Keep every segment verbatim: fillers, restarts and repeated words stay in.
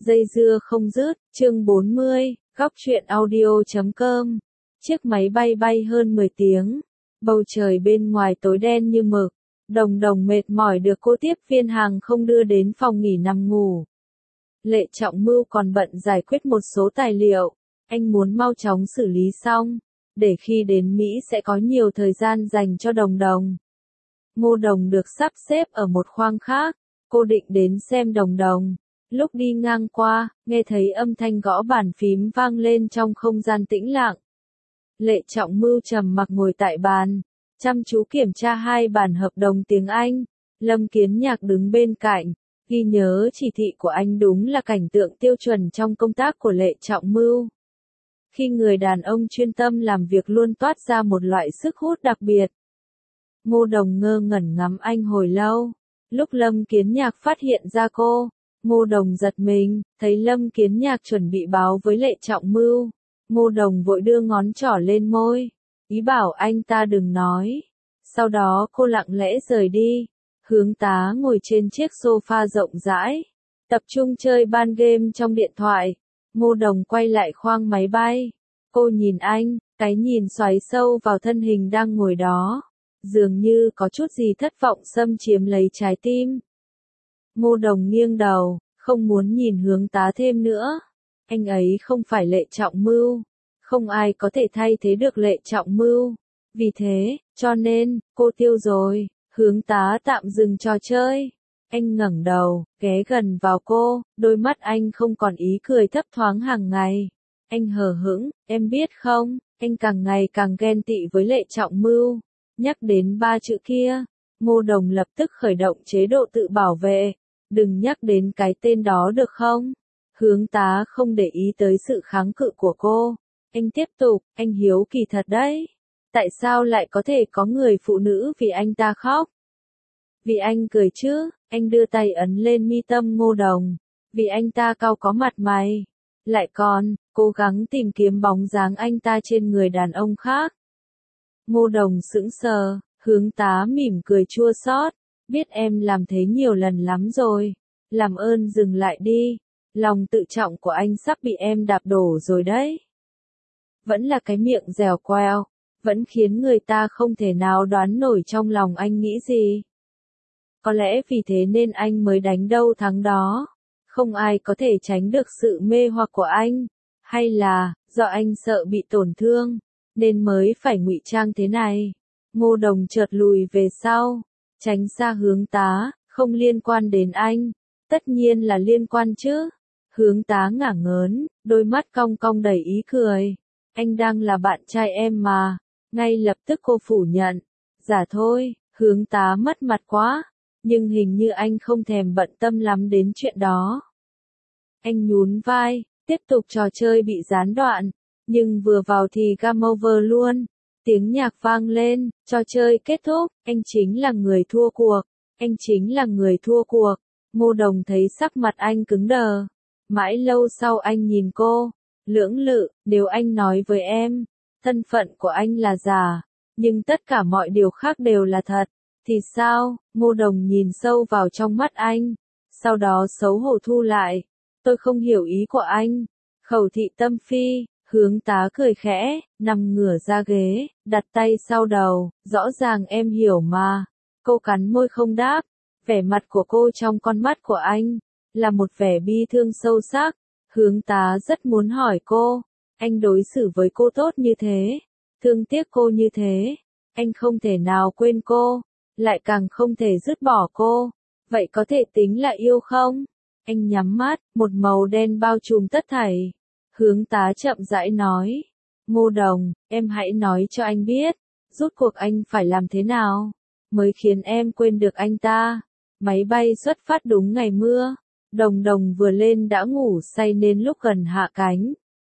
Dây dưa không dứt, chương bốn mươi, góc truyện audio chấm com. Chiếc máy bay bay hơn mười tiếng, bầu trời bên ngoài tối đen như mực, Đồng Đồng mệt mỏi được cô tiếp viên hàng không đưa đến phòng nghỉ nằm ngủ. Lệ Trọng Mưu còn bận giải quyết một số tài liệu, anh muốn mau chóng xử lý xong, để khi đến Mỹ sẽ có nhiều thời gian dành cho Đồng Đồng. Ngô Đồng được sắp xếp ở một khoang khác, cô định đến xem Đồng Đồng. Lúc đi ngang qua, nghe thấy âm thanh gõ bàn phím vang lên trong không gian tĩnh lặng. Lệ Trọng Mưu trầm mặc ngồi tại bàn, chăm chú kiểm tra hai bản hợp đồng tiếng Anh. Lâm Kiến Nhạc đứng bên cạnh, ghi nhớ chỉ thị của anh đúng là cảnh tượng tiêu chuẩn trong công tác của Lệ Trọng Mưu. Khi người đàn ông chuyên tâm làm việc luôn toát ra một loại sức hút đặc biệt. Ngô Đồng ngơ ngẩn ngắm anh hồi lâu. Lúc Lâm Kiến Nhạc phát hiện ra cô, Ngô Đồng giật mình, thấy Lâm Kiến Nhạc chuẩn bị báo với Lệ Trọng Mưu. Ngô Đồng vội đưa ngón trỏ lên môi, ý bảo anh ta đừng nói. Sau đó cô lặng lẽ rời đi. Hướng Tá ngồi trên chiếc sofa rộng rãi, tập trung chơi ban game trong điện thoại. Ngô Đồng quay lại khoang máy bay. Cô nhìn anh, cái nhìn xoáy sâu vào thân hình đang ngồi đó. Dường như có chút gì thất vọng xâm chiếm lấy trái tim. Ngô Đồng nghiêng đầu, không muốn nhìn Hướng Tá thêm nữa. Anh ấy không phải Lệ Trọng Mưu. Không ai có thể thay thế được Lệ Trọng Mưu. Vì thế, cho nên, cô tiêu rồi. Hướng Tá tạm dừng trò chơi. Anh ngẩng đầu, ghé gần vào cô, đôi mắt anh không còn ý cười thấp thoáng hàng ngày. Anh hờ hững, em biết không, anh càng ngày càng ghen tị với Lệ Trọng Mưu. Nhắc đến ba chữ kia, Ngô Đồng lập tức khởi động chế độ tự bảo vệ. Đừng nhắc đến cái tên đó được không? Hướng Tá không để ý tới sự kháng cự của cô. Anh tiếp tục, anh hiếu kỳ thật đấy. Tại sao lại có thể có người phụ nữ vì anh ta khóc? Vì anh cười chứ, anh đưa tay ấn lên mi tâm Ngô Đồng. Vì anh ta cau có mặt mày. Lại còn, cố gắng tìm kiếm bóng dáng anh ta trên người đàn ông khác. Ngô Đồng sững sờ, Hướng Tá mỉm cười chua xót. Biết em làm thế nhiều lần lắm rồi. Làm ơn dừng lại đi. Lòng tự trọng của anh sắp bị em đạp đổ rồi đấy. Vẫn là cái miệng dẻo queo. Vẫn khiến người ta không thể nào đoán nổi trong lòng anh nghĩ gì. Có lẽ vì thế nên anh mới đánh đâu thắng đó. Không ai có thể tránh được sự mê hoặc của anh. Hay là, do anh sợ bị tổn thương, nên mới phải ngụy trang thế này. Ngô Đồng chợt lùi về sau, tránh xa Hướng Tá, không liên quan đến anh. Tất nhiên là liên quan chứ. Hướng Tá ngả ngớn, đôi mắt cong cong đầy ý cười. Anh đang là bạn trai em mà. Ngay lập tức cô phủ nhận. Giả thôi, Hướng Tá mất mặt quá. Nhưng hình như anh không thèm bận tâm lắm đến chuyện đó. Anh nhún vai, tiếp tục trò chơi bị gián đoạn. Nhưng vừa vào thì game over luôn. Tiếng nhạc vang lên, trò chơi kết thúc, anh chính là người thua cuộc. Anh chính là người thua cuộc. Ngô Đồng thấy sắc mặt anh cứng đờ. Mãi lâu sau anh nhìn cô. Lưỡng lự, nếu anh nói với em, thân phận của anh là giả, nhưng tất cả mọi điều khác đều là thật, thì sao? Ngô Đồng nhìn sâu vào trong mắt anh, sau đó xấu hổ thu lại. Tôi không hiểu ý của anh. Khẩu thị tâm phi. Hướng Tá cười khẽ, nằm ngửa ra ghế, đặt tay sau đầu. Rõ ràng em hiểu mà. Cô cắn môi không đáp. Vẻ mặt của cô trong con mắt của anh là một vẻ bi thương sâu sắc. Hướng Tá rất muốn hỏi cô, anh đối xử với cô tốt như thế, thương tiếc cô như thế, anh không thể nào quên cô, lại càng không thể dứt bỏ cô, vậy có thể tính là yêu không? Anh nhắm mắt, một màu đen bao trùm tất thảy. Hướng Tá chậm rãi nói, Ngô Đồng, em hãy nói cho anh biết, rốt cuộc anh phải làm thế nào, mới khiến em quên được anh ta. Máy bay xuất phát đúng ngày mưa. Đồng Đồng vừa lên đã ngủ say nên lúc gần hạ cánh,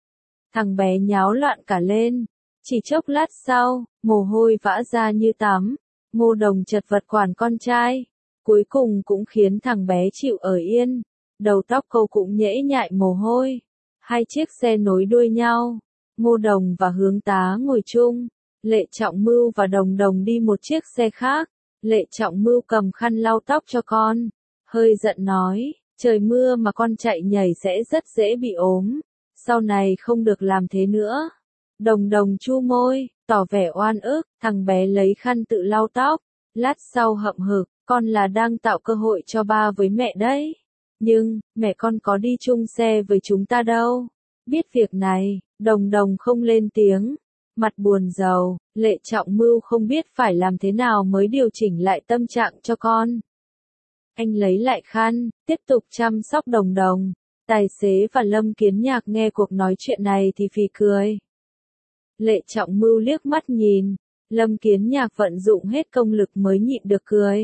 thằng bé nháo loạn cả lên. Chỉ chốc lát sau, mồ hôi vã ra như tắm. Ngô Đồng chật vật quản con trai, cuối cùng cũng khiến thằng bé chịu ở yên. Đầu tóc cô cũng nhễ nhại mồ hôi. Hai chiếc xe nối đuôi nhau. Ngô Đồng và Hướng Tá ngồi chung. Lệ Trọng Mưu và Đồng Đồng đi một chiếc xe khác. Lệ Trọng Mưu cầm khăn lau tóc cho con, hơi giận nói, Trời mưa mà con chạy nhảy sẽ rất dễ bị ốm. Sau này không được làm thế nữa. Đồng đồng chu môi, tỏ vẻ oan ức, thằng bé lấy khăn tự lau tóc. Lát sau hậm hực, con là đang tạo cơ hội cho ba với mẹ đấy. Nhưng, mẹ con có đi chung xe với chúng ta đâu. Biết việc này, đồng đồng không lên tiếng. Mặt buồn rầu, Lệ Trọng Mưu không biết phải làm thế nào mới điều chỉnh lại tâm trạng cho con. Anh lấy lại khăn, tiếp tục chăm sóc đồng đồng. Tài xế và Lâm Kiến Nhạc nghe cuộc nói chuyện này thì phì cười. Lệ Trọng Mưu liếc mắt nhìn, Lâm Kiến Nhạc vận dụng hết công lực mới nhịn được cười.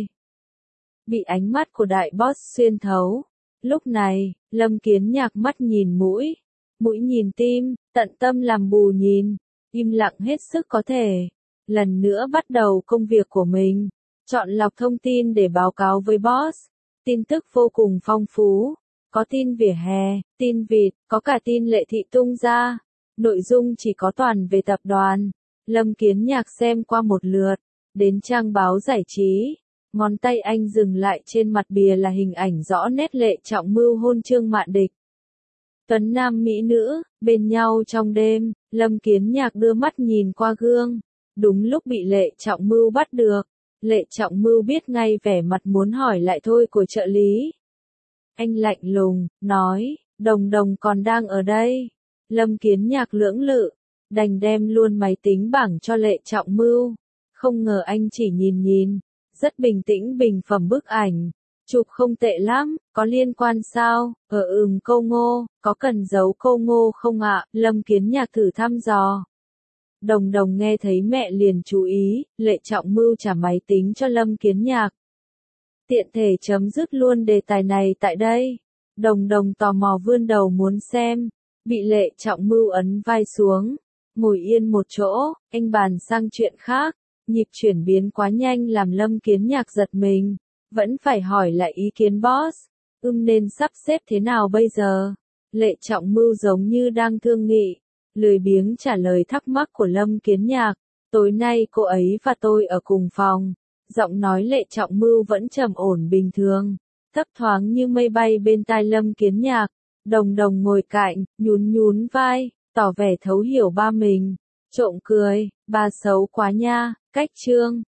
Bị ánh mắt của đại boss xuyên thấu. Lúc này, Lâm Kiến Nhạc mắt nhìn mũi, mũi nhìn tim, tận tâm làm bù nhìn, im lặng hết sức có thể. Lần nữa bắt đầu công việc của mình, chọn lọc thông tin để báo cáo với boss. Tin tức vô cùng phong phú, có tin vỉa hè, tin vịt, có cả tin Lệ Thị tung ra. Nội dung chỉ có toàn về tập đoàn. Lâm Kiến Nhạc xem qua một lượt, đến trang báo giải trí. Ngón tay anh dừng lại trên mặt bìa là hình ảnh rõ nét Lệ Trọng Mưu hôn Trương Mạn Địch. Tuấn nam mỹ nữ, bên nhau trong đêm, Lâm Kiến Nhạc đưa mắt nhìn qua gương. Đúng lúc bị Lệ Trọng Mưu bắt được. Lệ Trọng Mưu biết ngay vẻ mặt muốn hỏi lại thôi của trợ lý. Anh lạnh lùng, nói, đồng đồng còn đang ở đây. Lâm Kiến Nhạc lưỡng lự, đành đem luôn máy tính bảng cho Lệ Trọng Mưu. Không ngờ anh chỉ nhìn nhìn, rất bình tĩnh bình phẩm bức ảnh. Chụp không tệ lắm, có liên quan sao? Ờ ừm câu ngô, có cần giấu câu ngô không ạ? Lâm Kiến Nhạc thử thăm dò. Đồng đồng nghe thấy mẹ liền chú ý, Lệ Trọng Mưu trả máy tính cho Lâm Kiến Nhạc. Tiện thể chấm dứt luôn đề tài này tại đây. Đồng đồng tò mò vươn đầu muốn xem, bị Lệ Trọng Mưu ấn vai xuống. Ngồi yên một chỗ, anh bàn sang chuyện khác. Nhịp chuyển biến quá nhanh làm Lâm Kiến Nhạc giật mình. Vẫn phải hỏi lại ý kiến boss. Ưm nên sắp xếp thế nào bây giờ? Lệ Trọng Mưu giống như đang thương nghị. Lười biếng trả lời thắc mắc của Lâm Kiến Nhạc. Tối nay cô ấy và tôi ở cùng phòng. Giọng nói Lệ Trọng Mưu vẫn trầm ổn bình thường. Thấp thoáng như mây bay bên tai Lâm Kiến Nhạc. Đồng đồng ngồi cạnh, nhún nhún vai, tỏ vẻ thấu hiểu ba mình. Trộm cười, ba xấu quá nha, cách trương.